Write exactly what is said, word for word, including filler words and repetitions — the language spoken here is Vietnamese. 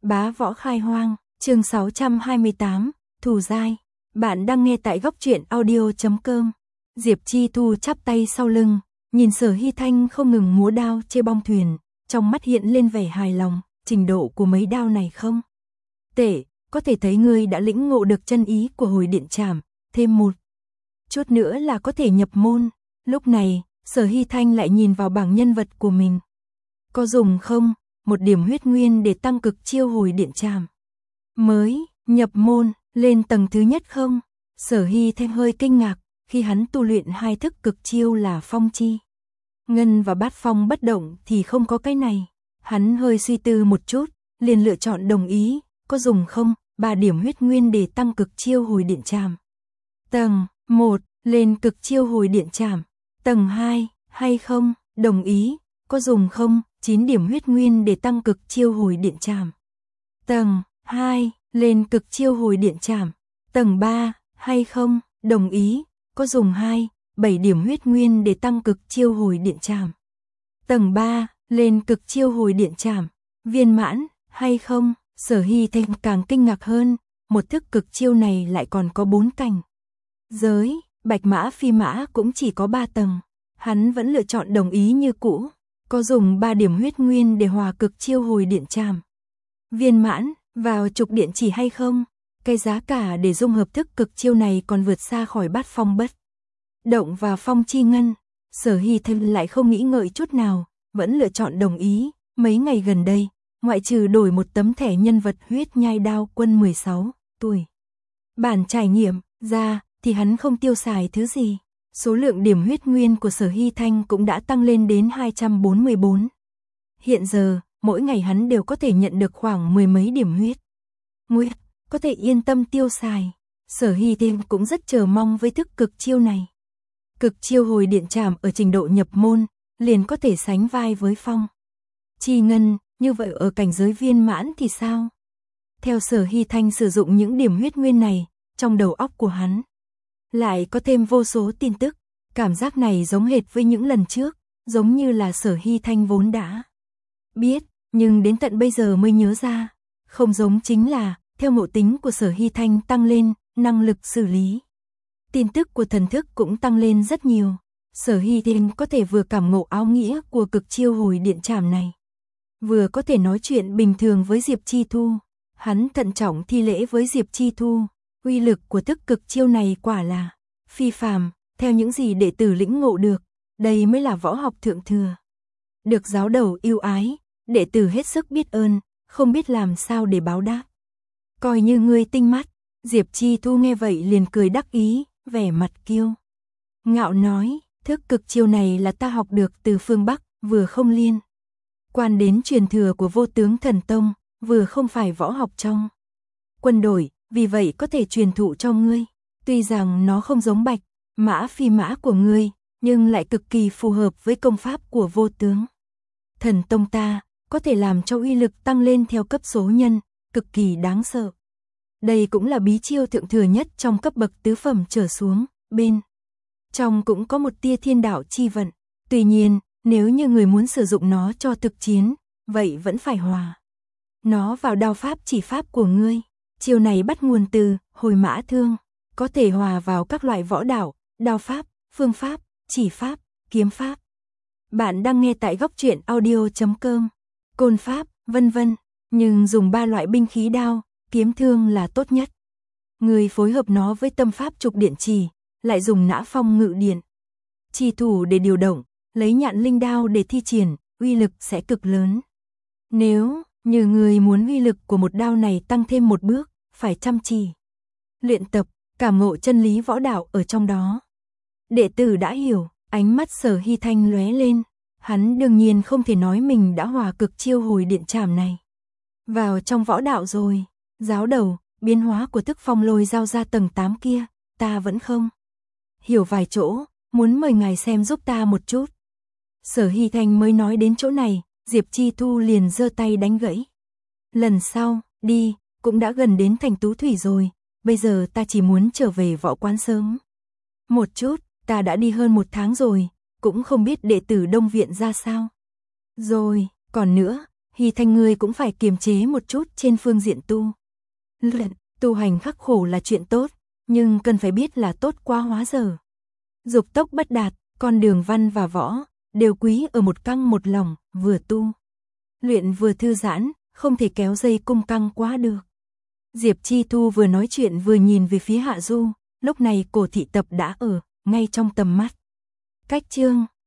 Bá Võ Khai Hoang, chương sáu trăm hai mươi tám, Thù Dai. Bạn đang nghe tại góc truyện audio chấm com. Diệp Chi Thu chắp tay sau lưng, nhìn Sở Hy Thanh không ngừng múa đao trên bong thuyền, trong mắt hiện lên vẻ hài lòng, trình độ của mấy đao này không tệ, có thể thấy ngươi đã lĩnh ngộ được chân ý của hồi điện trảm, thêm một chút nữa là có thể nhập môn. Lúc này, Sở Hy Thanh lại nhìn vào bảng nhân vật của mình. Có dùng không? Một điểm huyết nguyên để tăng cực chiêu hồi điện trảm. Mới, nhập môn, lên tầng thứ nhất không? Sở Hy Thanh hơi kinh ngạc, khi hắn tu luyện hai thức cực chiêu là phong chi ngân và bát phong bất động thì không có cái này. Hắn hơi suy tư một chút, liền lựa chọn đồng ý, có dùng không? Ba điểm huyết nguyên để tăng cực chiêu hồi điện trảm. Tầng một, lên cực chiêu hồi điện trảm. Tầng hai, hay không? Đồng ý, có dùng không? chín điểm huyết nguyên để tăng cực chiêu hồi điện trảm. Tầng hai, lên cực chiêu hồi điện trảm. Tầng ba, hay không? Đồng ý, có dùng hai, bảy điểm huyết nguyên để tăng cực chiêu hồi điện trảm. Tầng ba, lên cực chiêu hồi điện trảm. Viên mãn, hay không? Sở Hy Thanh càng kinh ngạc hơn, một thức cực chiêu này lại còn có bốn cảnh giới, bạch mã phi mã cũng chỉ có ba tầng. Hắn vẫn lựa chọn đồng ý như cũ. Có dùng ba điểm huyết nguyên để hòa cực chiêu hồi điện trảm. Viên mãn, vào trục điện chỉ hay không? Cái giá cả để dung hợp thức cực chiêu này còn vượt xa khỏi bát phong bất động và phong chi ngân. Sở Hy Thanh lại không nghĩ ngợi chút nào, vẫn lựa chọn đồng ý. Mấy ngày gần đây, ngoại trừ đổi một tấm thẻ nhân vật huyết nhai đao quân mười sáu tuổi bản trải nghiệm ra, thì hắn không tiêu xài thứ gì. Số lượng điểm huyết nguyên của Sở Hy Thanh cũng đã tăng lên đến hai trăm bốn mươi bốn. Hiện giờ, mỗi ngày hắn đều có thể nhận được khoảng mười mấy điểm huyết nguyên, có thể yên tâm tiêu xài. Sở Hy Thanh cũng rất chờ mong với thức cực chiêu này. Cực chiêu hồi điện trảm ở trình độ nhập môn, liền có thể sánh vai với phong chi ngân, như vậy ở cảnh giới viên mãn thì sao? Theo Sở Hy Thanh sử dụng những điểm huyết nguyên này, trong đầu óc của hắn lại có thêm vô số tin tức. Cảm giác này giống hệt với những lần trước, giống như là Sở Hy Thanh vốn đã biết, nhưng đến tận bây giờ mới nhớ ra. Không giống chính là, theo ngộ tính của Sở Hy Thanh tăng lên, năng lực xử lý tin tức của thần thức cũng tăng lên rất nhiều. Sở Hy Thanh có thể vừa cảm ngộ áo nghĩa của cực chiêu hồi điện trảm này, vừa có thể nói chuyện bình thường với Diệp Chi Thu. Hắn thận trọng thi lễ với Diệp Chi Thu. Uy lực của thức cực chiêu này quả là phi phàm, theo những gì đệ tử lĩnh ngộ được, đây mới là võ học thượng thừa. Được giáo đầu yêu ái, đệ tử hết sức biết ơn, không biết làm sao để báo đáp. Coi như ngươi tinh mắt. Diệp Chi Thu nghe vậy liền cười đắc ý, vẻ mặt kiêu ngạo nói, thức cực chiêu này là ta học được từ phương Bắc, vừa không liên quan đến truyền thừa của Vô Tướng Thần Tông, vừa không phải võ học trong quân đội, vì vậy có thể truyền thụ cho ngươi. Tuy rằng nó không giống bạch mã phi mã của ngươi, nhưng lại cực kỳ phù hợp với công pháp của Vô Tướng Thần Tông ta, có thể làm cho uy lực tăng lên theo cấp số nhân, cực kỳ đáng sợ. Đây cũng là bí chiêu thượng thừa nhất trong cấp bậc tứ phẩm trở xuống, bên trong cũng có một tia thiên đạo chi vận. Tuy nhiên, nếu như người muốn sử dụng nó cho thực chiến, vậy vẫn phải hòa nó vào đao pháp chỉ pháp của ngươi. Chiêu này bắt nguồn từ hồi mã thương, có thể hòa vào các loại võ đạo, đao pháp, phương pháp, chỉ pháp, kiếm pháp. Bạn đang nghe tại góc truyện audio chấm com. Côn pháp, vân vân, nhưng dùng ba loại binh khí đao, kiếm thương là tốt nhất. Người phối hợp nó với tâm pháp trục điện trì, lại dùng nã phong ngự điện chi thủ để điều động, lấy nhạn linh đao để thi triển, uy lực sẽ cực lớn. Nếu như người muốn uy lực của một đao này tăng thêm một bước, phải chăm chỉ luyện tập, cảm ngộ chân lý võ đạo ở trong đó. Đệ tử đã hiểu, ánh mắt Sở Hy Thanh lóe lên. Hắn đương nhiên không thể nói mình đã hòa cực chiêu hồi điện trảm này vào trong võ đạo rồi. Giáo đầu, biến hóa của thức phong lôi giao ra tầng tám kia, ta vẫn không hiểu vài chỗ, muốn mời ngài xem giúp ta một chút. Sở Hy Thanh mới nói đến chỗ này, Diệp Chi Thu liền giơ tay đánh gãy. Lần sau, đi, cũng đã gần đến thành Tú Thủy rồi, bây giờ ta chỉ muốn trở về võ quán sớm một chút, ta đã đi hơn một tháng rồi, cũng không biết đệ tử Đông Viện ra sao. Rồi, còn nữa, Hy Thanh ngươi cũng phải kiềm chế một chút trên phương diện tu. Luyện, tu hành khắc khổ là chuyện tốt, nhưng cần phải biết là tốt quá hóa dở. Dục tốc bất đạt, con đường văn và võ, đều quý ở một căng một lòng, vừa tu. Luyện vừa thư giãn, không thể kéo dây cung căng quá được. Diệp Chi Thu vừa nói chuyện vừa nhìn về phía Hạ Du, lúc này Cổ Thị Tập đã ở, ngay trong tầm mắt. Cách chương